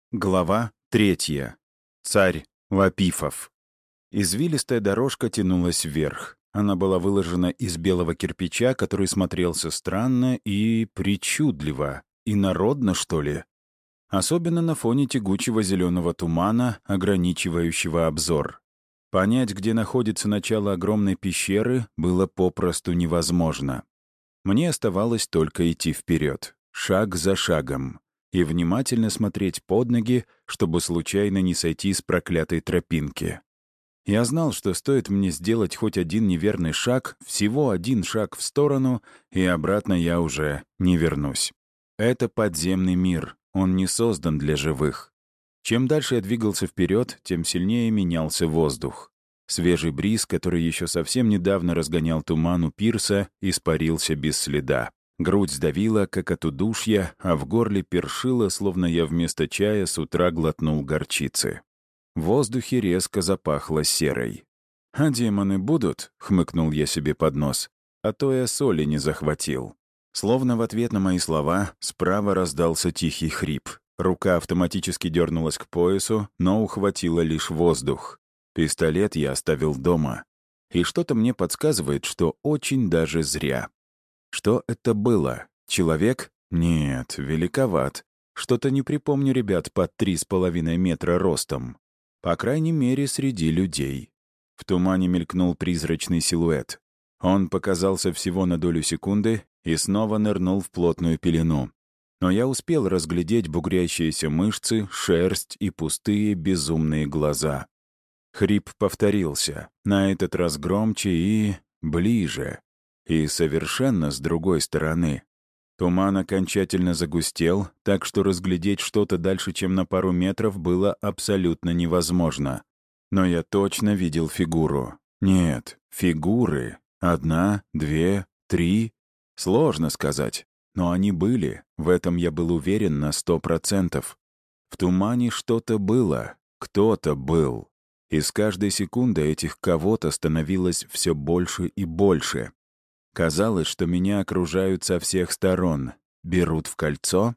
Глава 3. Царь Лапифов. Извилистая дорожка тянулась вверх. Она была выложена из белого кирпича, который смотрелся странно и причудливо, инородно, что ли. Особенно на фоне тягучего зеленого тумана, ограничивающего обзор. Понять, где находится начало огромной пещеры, было попросту невозможно. Мне оставалось только идти вперед, шаг за шагом, и внимательно смотреть под ноги, чтобы случайно не сойти с проклятой тропинки. Я знал, что стоит мне сделать хоть один неверный шаг, всего один шаг в сторону, и обратно я уже не вернусь. Это подземный мир, он не создан для живых. Чем дальше я двигался вперед, тем сильнее менялся воздух. Свежий бриз, который еще совсем недавно разгонял туман у пирса, испарился без следа. Грудь сдавила, как от удушья, а в горле першило, словно я вместо чая с утра глотнул горчицы. В воздухе резко запахло серой. «А демоны будут?» — хмыкнул я себе под нос. «А то я соли не захватил». Словно в ответ на мои слова справа раздался тихий хрип. Рука автоматически дернулась к поясу, но ухватила лишь воздух. Пистолет я оставил дома. И что-то мне подсказывает, что очень даже зря. Что это было? Человек? Нет, великоват. Что-то не припомню ребят под 3,5 метра ростом. По крайней мере, среди людей. В тумане мелькнул призрачный силуэт. Он показался всего на долю секунды и снова нырнул в плотную пелену. Но я успел разглядеть бугрящиеся мышцы, шерсть и пустые безумные глаза. Хрип повторился, на этот раз громче и ближе. И совершенно с другой стороны. Туман окончательно загустел, так что разглядеть что-то дальше, чем на пару метров, было абсолютно невозможно. Но я точно видел фигуру. Нет, фигуры. 1, 2, 3. Сложно сказать. Но они были, в этом я был уверен на 100%. В тумане что-то было, кто-то был. И с каждой секундой этих кого-то становилось все больше и больше. Казалось, что меня окружают со всех сторон. Берут в кольцо?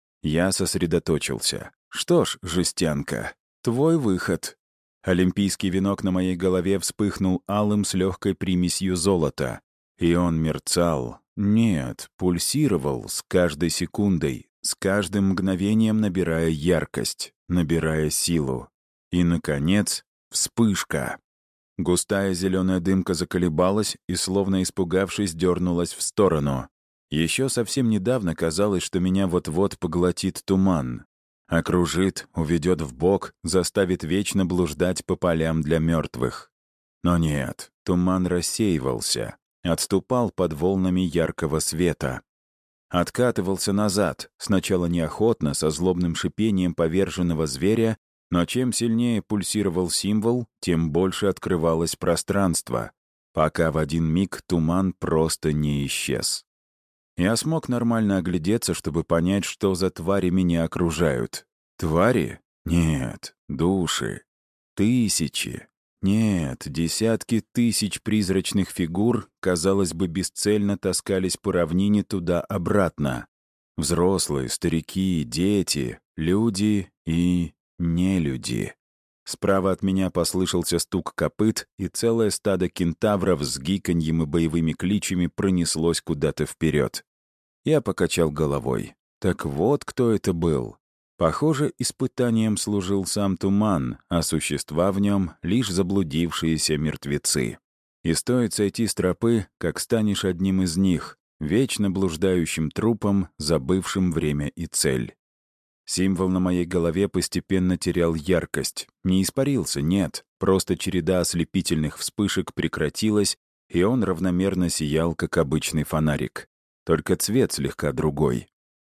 Я сосредоточился. Что ж, жестянка, твой выход. Олимпийский венок на моей голове вспыхнул алым с легкой примесью золота. И он мерцал. Нет, пульсировал с каждой секундой, с каждым мгновением набирая яркость, набирая силу. И, наконец, вспышка. Густая зеленая дымка заколебалась и, словно испугавшись, дернулась в сторону. Еще совсем недавно казалось, что меня вот-вот поглотит туман. Окружит, уведет в бок, заставит вечно блуждать по полям для мертвых. Но нет, туман рассеивался, отступал под волнами яркого света. Откатывался назад, сначала неохотно, со злобным шипением поверженного зверя, но чем сильнее пульсировал символ, тем больше открывалось пространство, пока в один миг туман просто не исчез. Я смог нормально оглядеться, чтобы понять, что за твари меня окружают. Твари? Нет, души. Тысячи. Нет, десятки тысяч призрачных фигур, казалось бы, бесцельно таскались по равнине туда-обратно. Взрослые, старики, дети, люди и нелюди. Справа от меня послышался стук копыт, и целое стадо кентавров с гиканьем и боевыми кличами пронеслось куда-то вперед. Я покачал головой. Так вот кто это был. Похоже, испытанием служил сам туман, а существа в нем — лишь заблудившиеся мертвецы. И стоит сойти с тропы, как станешь одним из них, вечно блуждающим трупом, забывшим время и цель. Символ на моей голове постепенно терял яркость. Не испарился, нет. Просто череда ослепительных вспышек прекратилась, и он равномерно сиял, как обычный фонарик. Только цвет слегка другой.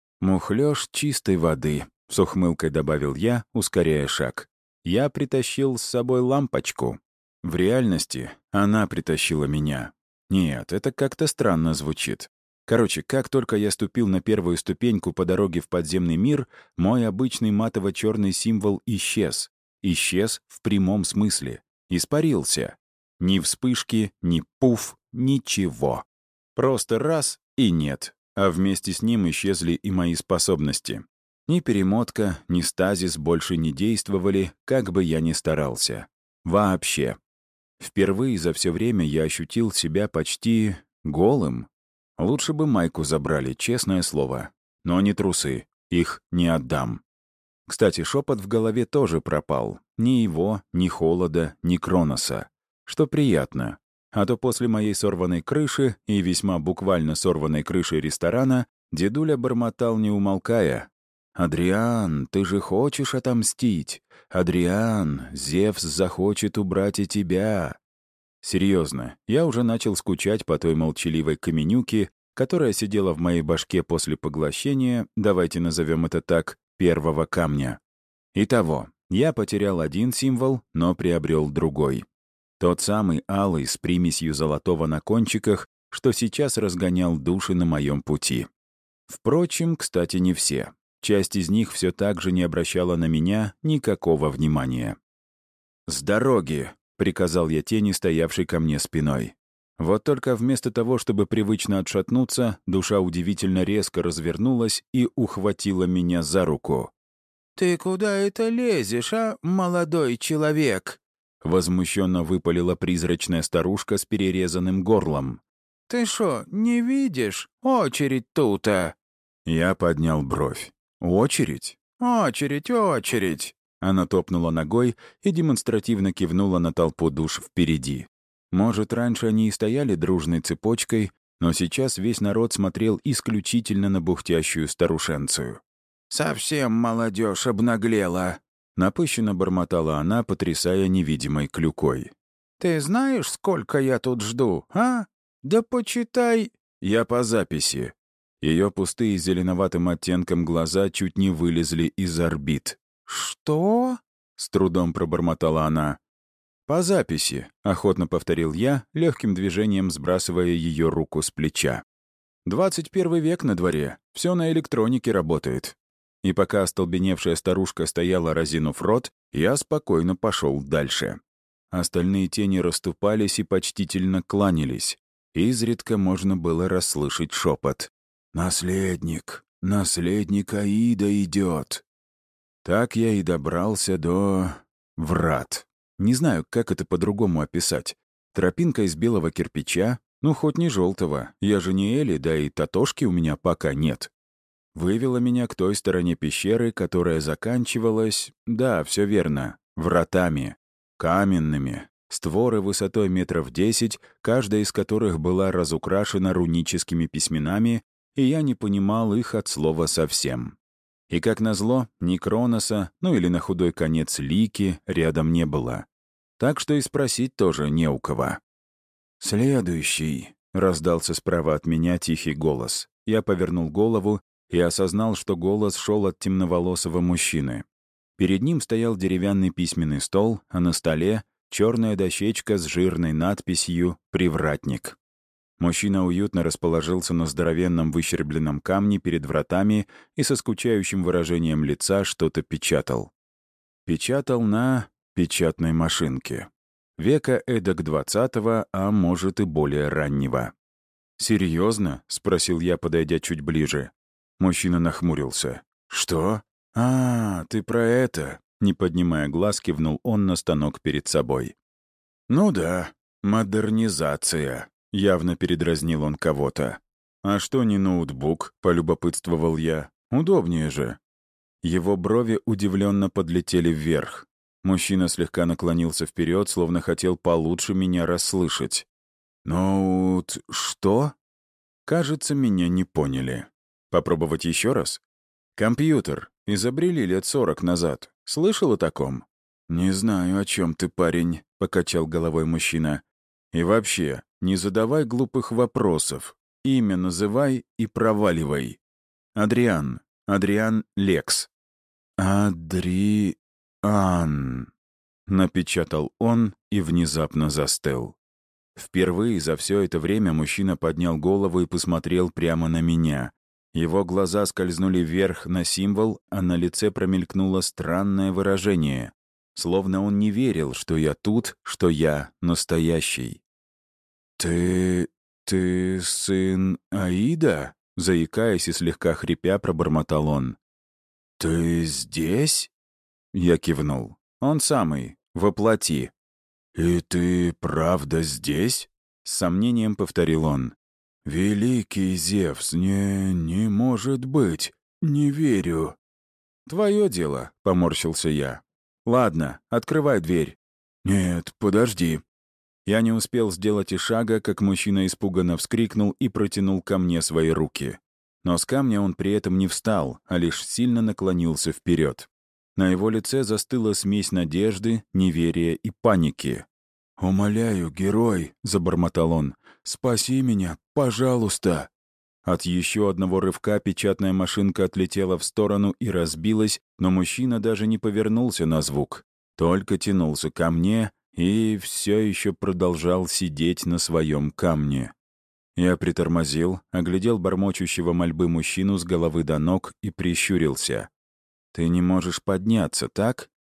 «Мухлёж чистой воды», — с ухмылкой добавил я, ускоряя шаг. «Я притащил с собой лампочку». В реальности она притащила меня. Нет, это как-то странно звучит. Короче, как только я ступил на первую ступеньку по дороге в подземный мир, мой обычный матово-черный символ исчез. Исчез в прямом смысле. Испарился. Ни вспышки, ни пуф, ничего. Просто раз — и нет. А вместе с ним исчезли и мои способности. Ни перемотка, ни стазис больше не действовали, как бы я ни старался. Вообще. Впервые за все время я ощутил себя почти голым. Лучше бы майку забрали, честное слово. Но не трусы, их не отдам. Кстати, шепот в голове тоже пропал. Ни его, ни холода, ни Кроноса. Что приятно. А то после моей сорванной крыши и весьма буквально сорванной крыши ресторана дедуля бормотал, не умолкая. «Адриан, ты же хочешь отомстить? Адриан, Зевс захочет убрать и тебя». Серьезно, я уже начал скучать по той молчаливой каменюке, которая сидела в моей башке после поглощения, давайте назовем это так, первого камня. Итого, я потерял один символ, но приобрел другой. Тот самый алый с примесью золотого на кончиках, что сейчас разгонял души на моем пути. Впрочем, кстати, не все. Часть из них все так же не обращала на меня никакого внимания. «С дороги!» — приказал я тени, стоявшей ко мне спиной. Вот только вместо того, чтобы привычно отшатнуться, душа удивительно резко развернулась и ухватила меня за руку. «Ты куда это лезешь, а, молодой человек?» Возмущенно выпалила призрачная старушка с перерезанным горлом. «Ты шо, не видишь? Очередь тут-то!» Я поднял бровь. «Очередь? Очередь, очередь!» Она топнула ногой и демонстративно кивнула на толпу душ впереди. Может, раньше они и стояли дружной цепочкой, но сейчас весь народ смотрел исключительно на бухтящую старушенцию. «Совсем молодежь обнаглела!» Напыщенно бормотала она, потрясая невидимой клюкой. «Ты знаешь, сколько я тут жду, а? Да почитай...» «Я по записи». Ее пустые зеленоватым оттенком глаза чуть не вылезли из орбит. «Что?» — с трудом пробормотала она. «По записи», — охотно повторил я, легким движением сбрасывая ее руку с плеча. 21 век на дворе, все на электронике работает. И пока остолбеневшая старушка стояла, разинув рот, я спокойно пошел дальше. Остальные тени расступались и почтительно кланялись. Изредка можно было расслышать шепот. «Наследник, наследник Аида идет». Так я и добрался до... врат. Не знаю, как это по-другому описать. Тропинка из белого кирпича, ну, хоть не желтого, я же не Эли, да и татошки у меня пока нет. Вывела меня к той стороне пещеры, которая заканчивалась, да, все верно, вратами, каменными, створы высотой 10 метров, каждая из которых была разукрашена руническими письменами, и я не понимал их от слова совсем. И, как назло, ни Кроноса, ну или на худой конец Лики, рядом не было. Так что и спросить тоже не у кого. «Следующий», — раздался справа от меня тихий голос. Я повернул голову и осознал, что голос шел от темноволосого мужчины. Перед ним стоял деревянный письменный стол, а на столе — черная дощечка с жирной надписью «Привратник». Мужчина уютно расположился на здоровенном выщербленном камне перед вратами и со скучающим выражением лица что-то печатал. Печатал на печатной машинке. Века эдак 20-го, а может и более раннего. «Серьезно?» — спросил я, подойдя чуть ближе. Мужчина нахмурился. «Что? А, ты про это?» Не поднимая глаз, кивнул он на станок перед собой. «Ну да, модернизация», — явно передразнил он кого-то. «А что не ноутбук?» — полюбопытствовал я. «Удобнее же». Его брови удивленно подлетели вверх. Мужчина слегка наклонился вперед, словно хотел получше меня расслышать. «Ноут... что?» Кажется, меня не поняли. Попробовать еще раз? Компьютер. Изобрели лет 40 назад. Слышал о таком? «Не знаю, о чем ты, парень», — покачал головой мужчина. «И вообще, не задавай глупых вопросов. Имя называй и проваливай. Адриан. Адриан Лекс». «Адриан», — напечатал он и внезапно застыл. Впервые за все это время мужчина поднял голову и посмотрел прямо на меня. Его глаза скользнули вверх на символ, а на лице промелькнуло странное выражение. Словно он не верил, что я тут, что я настоящий. «Ты сын Аида?» Заикаясь и слегка хрипя, пробормотал он. «Ты здесь?» Я кивнул. «Он самый, во плоти». «И ты правда здесь?» С сомнением повторил он. «Великий Зевс, не может быть. Не верю». «Твое дело», — поморщился я. «Ладно, открывай дверь». «Нет, подожди». Я не успел сделать и шага, как мужчина испуганно вскрикнул и протянул ко мне свои руки. Но с камня он при этом не встал, а лишь сильно наклонился вперед. На его лице застыла смесь надежды, неверия и паники. «Умоляю, герой», — забормотал он, — «спаси меня, пожалуйста». От еще одного рывка печатная машинка отлетела в сторону и разбилась, но мужчина даже не повернулся на звук, только тянулся ко мне и все еще продолжал сидеть на своем камне. Я притормозил, оглядел бормочущего мольбы мужчину с головы до ног и прищурился. «Ты не можешь подняться, так?»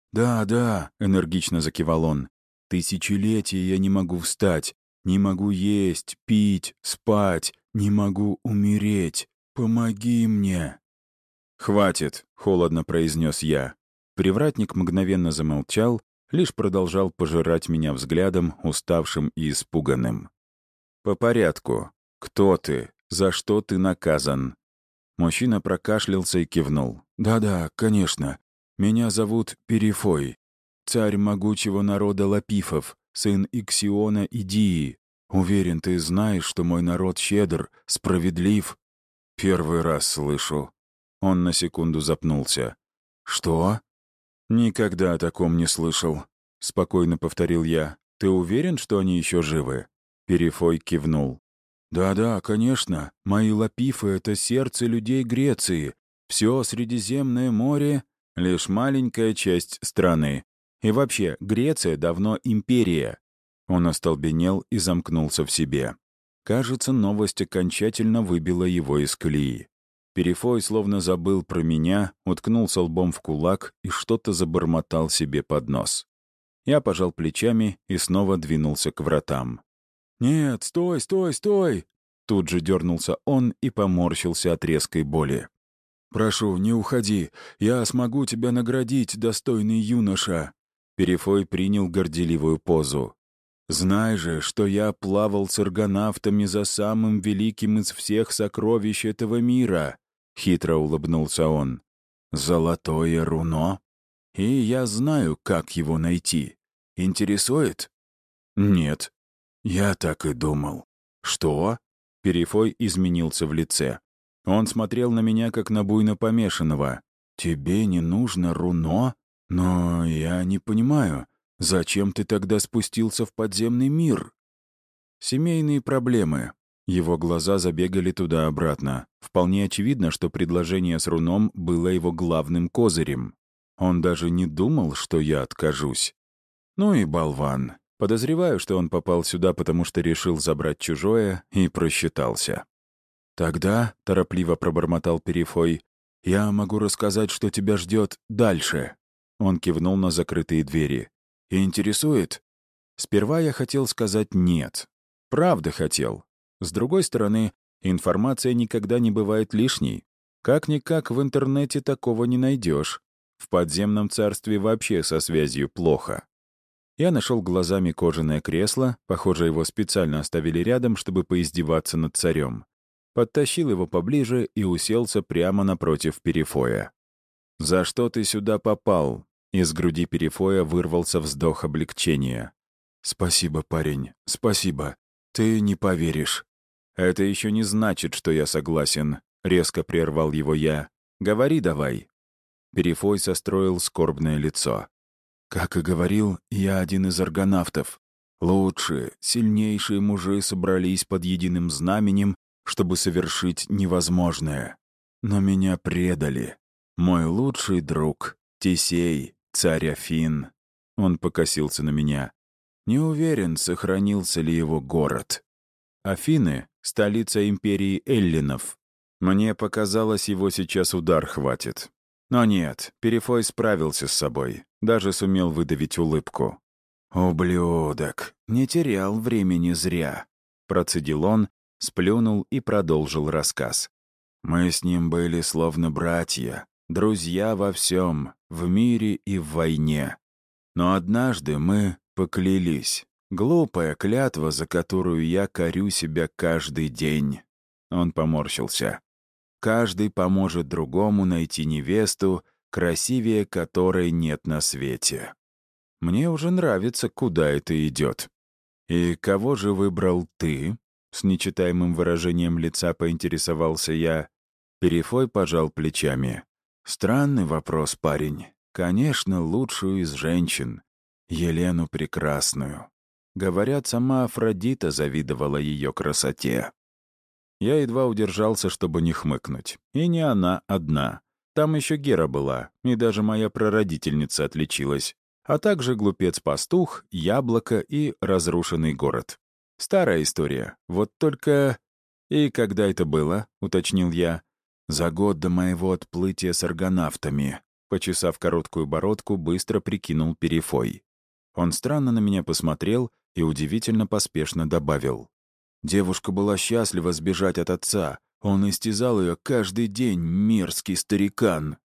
«Да», — энергично закивал он. «Тысячелетия я не могу встать, не могу есть, пить, спать, не могу умереть. Помоги мне!» «Хватит», — холодно произнес я. Привратник мгновенно замолчал, лишь продолжал пожирать меня взглядом, уставшим и испуганным. «По порядку. Кто ты? За что ты наказан?» Мужчина прокашлялся и кивнул. «Да, конечно. Меня зовут Перифой. Царь могучего народа Лапифов, сын Иксиона и Дии. Уверен, ты знаешь, что мой народ щедр, справедлив». «Первый раз слышу». Он на секунду запнулся. «Что?» «Никогда о таком не слышал», — спокойно повторил я. «Ты уверен, что они еще живы?» Перифой кивнул. «Да, конечно. Мои Лапифы — это сердце людей Греции. Все Средиземное море — лишь маленькая часть страны. И вообще, Греция давно империя». Он остолбенел и замкнулся в себе. Кажется, новость окончательно выбила его из колеи. Перифой словно забыл про меня, уткнулся лбом в кулак и что-то забормотал себе под нос. Я пожал плечами и снова двинулся к вратам. «Нет, стой!» Тут же дернулся он и поморщился от резкой боли. «Прошу, не уходи. Я смогу тебя наградить, достойный юноша». Перифой принял горделивую позу. «Знай же, что я плавал с аргонавтами за самым великим из всех сокровищ этого мира», — хитро улыбнулся он. «Золотое руно? И я знаю, как его найти. Интересует?» «Нет». «Я так и думал». «Что?» Перифой изменился в лице. Он смотрел на меня, как на буйно помешанного. «Тебе не нужно руно? Но я не понимаю, зачем ты тогда спустился в подземный мир?» «Семейные проблемы». Его глаза забегали туда-обратно. Вполне очевидно, что предложение с руном было его главным козырем. Он даже не думал, что я откажусь. Ну и болван. Подозреваю, что он попал сюда, потому что решил забрать чужое и просчитался. «Тогда», — торопливо пробормотал Перифой, — «я могу рассказать, что тебя ждет дальше». Он кивнул на закрытые двери. «Интересует?» Сперва я хотел сказать «нет». Правда хотел. С другой стороны, информация никогда не бывает лишней. Как-никак в интернете такого не найдешь. В подземном царстве вообще со связью плохо. Я нашел глазами кожаное кресло, похоже, его специально оставили рядом, чтобы поиздеваться над царем. Подтащил его поближе и уселся прямо напротив Перифоя. «За что ты сюда попал?» Из груди Перифоя вырвался вздох облегчения. «Спасибо, парень, спасибо. Ты не поверишь». «Это еще не значит, что я согласен», — резко прервал его я. «Говори давай». Перифой состроил скорбное лицо. «Как и говорил, я один из аргонавтов. Лучшие, сильнейшие мужи собрались под единым знаменем, чтобы совершить невозможное. Но меня предали. Мой лучший друг, Тесей, царь Афин». Он покосился на меня. Не уверен, сохранился ли его город. Афины — столица империи эллинов. Мне показалось, его сейчас удар хватит. Но нет, Перифой справился с собой. Даже сумел выдавить улыбку. «Ублюдок, не терял времени зря», — процедил он, сплюнул и продолжил рассказ. «Мы с ним были словно братья. друзья во всем, в мире и в войне. Но однажды мы поклялись. Глупая клятва, за которую я корю себя каждый день». Он поморщился. «Каждый поможет другому найти невесту, красивее которой нет на свете». Мне уже нравится, куда это идет. «И кого же выбрал ты?» С нечитаемым выражением лица поинтересовался я. Перефой пожал плечами. «Странный вопрос, парень. Конечно, лучшую из женщин. Елену Прекрасную. Говорят, сама Афродита завидовала ее красоте». Я едва удержался, чтобы не хмыкнуть. И не она одна. Там еще Гера была, и даже моя прародительница отличилась. А также глупец-пастух, яблоко и разрушенный город. Старая история. Вот только... «И когда это было?» — уточнил я. «За год до моего отплытия с аргонавтами», — почесав короткую бородку, быстро прикинул Перефой. Он странно на меня посмотрел и удивительно поспешно добавил. «Девушка была счастлива сбежать от отца. Он истязал ее каждый день, мерзкий старикан».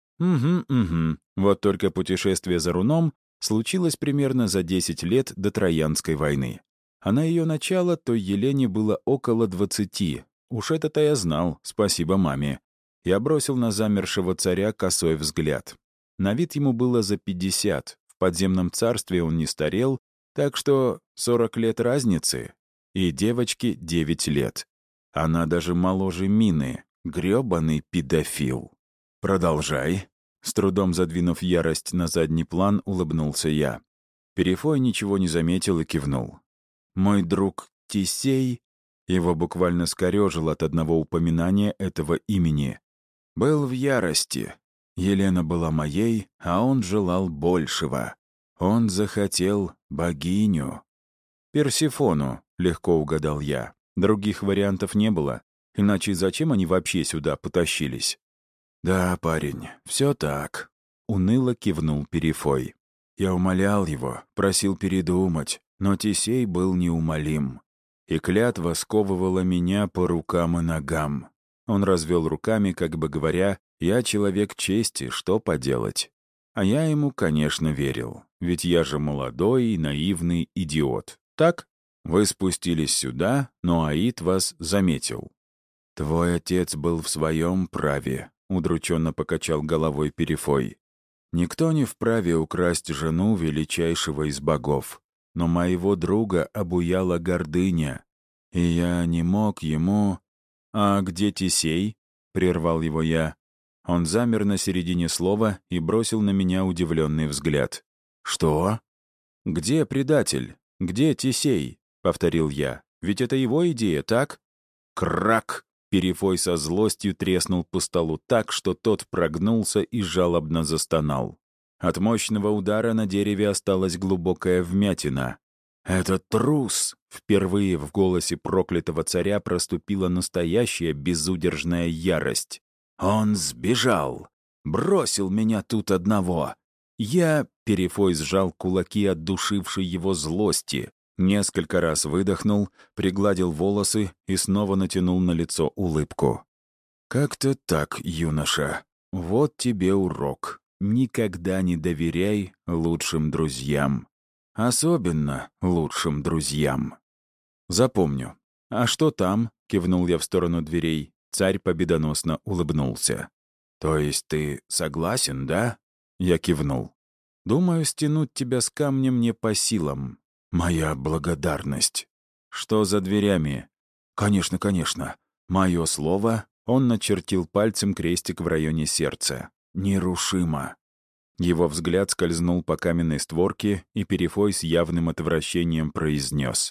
Угу. Вот только путешествие за руном случилось примерно за 10 лет до Троянской войны. А на ее начало той Елене было около 20. Уж это-то я знал, спасибо маме. Я бросил на замершего царя косой взгляд. На вид ему было за 50. В подземном царстве он не старел, так что 40 лет разницы. И девочке 9 лет. Она даже моложе Мины. Грёбаный педофил. «Продолжай». С трудом задвинув ярость на задний план, улыбнулся я. Перефой ничего не заметил и кивнул. «Мой друг Тисей», его буквально скорёжил от одного упоминания этого имени, был в ярости. Елена была моей, а он желал большего. Он захотел богиню. «Персифону», — легко угадал я. Других вариантов не было. Иначе зачем они вообще сюда потащились? «Да, парень, все так», — уныло кивнул Перефой. «Я умолял его, просил передумать, но Тисей был неумолим. И клятва сковывала меня по рукам и ногам». Он развел руками, как бы говоря, «Я человек чести, что поделать?» А я ему, конечно, верил, ведь я же молодой и наивный идиот. Так? Вы спустились сюда, но Аид вас заметил. «Твой отец был в своем праве», — удрученно покачал головой Перефой. «Никто не вправе украсть жену величайшего из богов, но моего друга обуяла гордыня, и я не мог ему...» «А где Тисей?» — прервал его я. Он замер на середине слова и бросил на меня удивленный взгляд. «Что?» «Где предатель? Где Тисей?» — повторил я. «Ведь это его идея, так?» «Крак!» — Перефой со злостью треснул по столу так, что тот прогнулся и жалобно застонал. От мощного удара на дереве осталась глубокая вмятина. «Этот трус!» — впервые в голосе проклятого царя проступила настоящая безудержная ярость. «Он сбежал! Бросил меня тут одного!» Я, Перефой сжал кулаки от душившей его злости, несколько раз выдохнул, пригладил волосы и снова натянул на лицо улыбку. «Как-то так, юноша. Вот тебе урок. Никогда не доверяй лучшим друзьям. Особенно лучшим друзьям. Запомню. А что там?» — кивнул я в сторону дверей. Царь победоносно улыбнулся. «То есть ты согласен, да?» Я кивнул. «Думаю, стянуть тебя с камнем не по силам. Моя благодарность». «Что за дверями?» «Конечно, конечно. Мое слово...» Он начертил пальцем крестик в районе сердца. «Нерушимо». Его взгляд скользнул по каменной створке, и Перефой с явным отвращением произнес.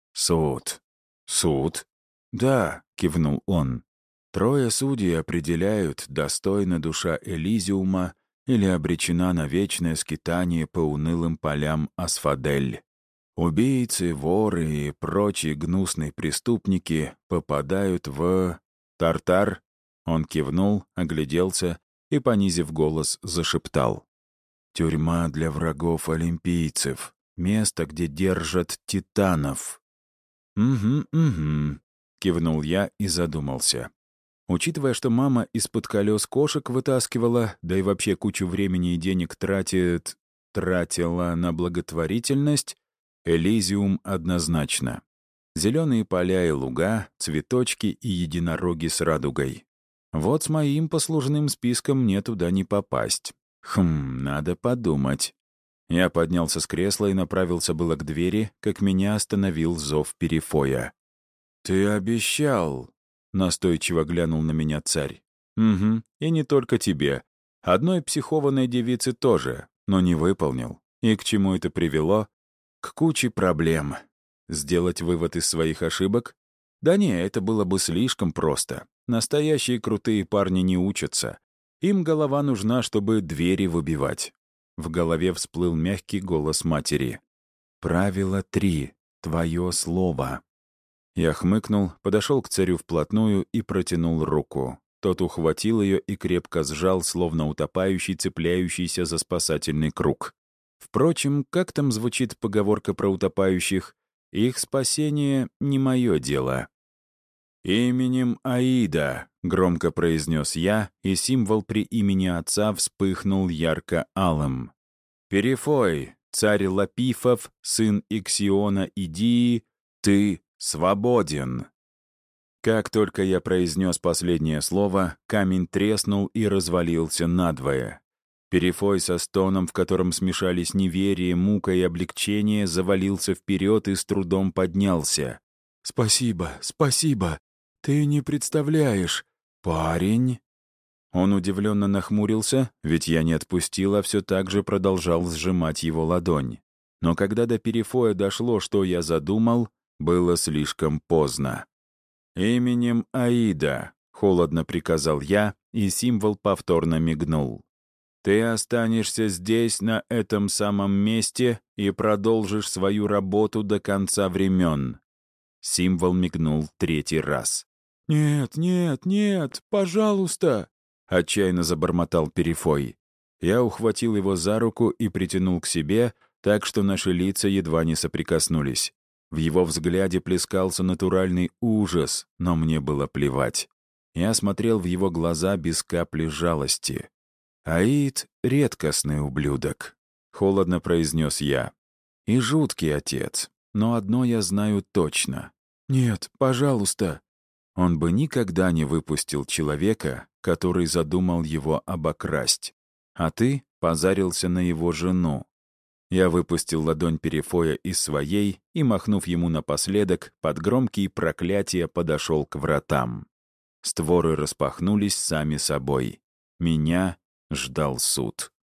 «Суд». «Суд?» «Да», — кивнул он. «Трое судей определяют, достойна душа Элизиума или обречена на вечное скитание по унылым полям Асфадель. Убийцы, воры и прочие гнусные преступники попадают в... Тартар?» Он кивнул, огляделся и, понизив голос, зашептал. «Тюрьма для врагов олимпийцев. Место, где держат титанов». «Угу», — кивнул я и задумался. Учитывая, что мама из-под колес кошек вытаскивала, да и вообще кучу времени и денег тратила на благотворительность, Элизиум однозначно. Зеленые поля и луга, цветочки и единороги с радугой. Вот с моим послужным списком мне туда не попасть. Надо подумать. Я поднялся с кресла и направился было к двери, как меня остановил зов Перифоя. «Ты обещал!» — настойчиво глянул на меня царь. «Угу, и не только тебе. Одной психованной девице тоже, но не выполнил. И к чему это привело? К куче проблем. Сделать вывод из своих ошибок? Да не, это было бы слишком просто. Настоящие крутые парни не учатся. Им голова нужна, чтобы двери выбивать». В голове всплыл мягкий голос матери. «Правило 3. Твое слово». Я хмыкнул, подошел к царю вплотную и протянул руку. Тот ухватил ее и крепко сжал, словно утопающий, цепляющийся за спасательный круг. Впрочем, как там звучит поговорка про утопающих? Их спасение — не мое дело. «Именем Аида», — громко произнес я, и символ при имени отца вспыхнул ярко-алым. «Перифой, царь Лапифов, сын Иксиона Идии, ты свободен». Как только я произнес последнее слово, камень треснул и развалился надвое. Перифой со стоном, в котором смешались неверие, мука и облегчение, завалился вперед и с трудом поднялся. «Спасибо, спасибо! Ты не представляешь, парень!» Он удивленно нахмурился, ведь я не отпустил, а все так же продолжал сжимать его ладонь. Но когда до Перифоя дошло, что я задумал, было слишком поздно. «Именем Аида», — холодно приказал я, и символ повторно мигнул. «Ты останешься здесь, на этом самом месте, и продолжишь свою работу до конца времен». Символ мигнул 3-й раз. «Нет, нет, нет, пожалуйста!» — отчаянно забормотал Перифой. Я ухватил его за руку и притянул к себе, так что наши лица едва не соприкоснулись. В его взгляде плескался натуральный ужас, но мне было плевать. Я смотрел в его глаза без капли жалости. «Аид — редкостный ублюдок», — холодно произнес я. «И жуткий отец, но одно я знаю точно. Нет, пожалуйста». Он бы никогда не выпустил человека, который задумал его обокрасть. А ты позарился на его жену. Я выпустил ладонь Перифоя из своей и, махнув ему напоследок, под громкие проклятия подошел к вратам. Створы распахнулись сами собой. Меня ждал суд.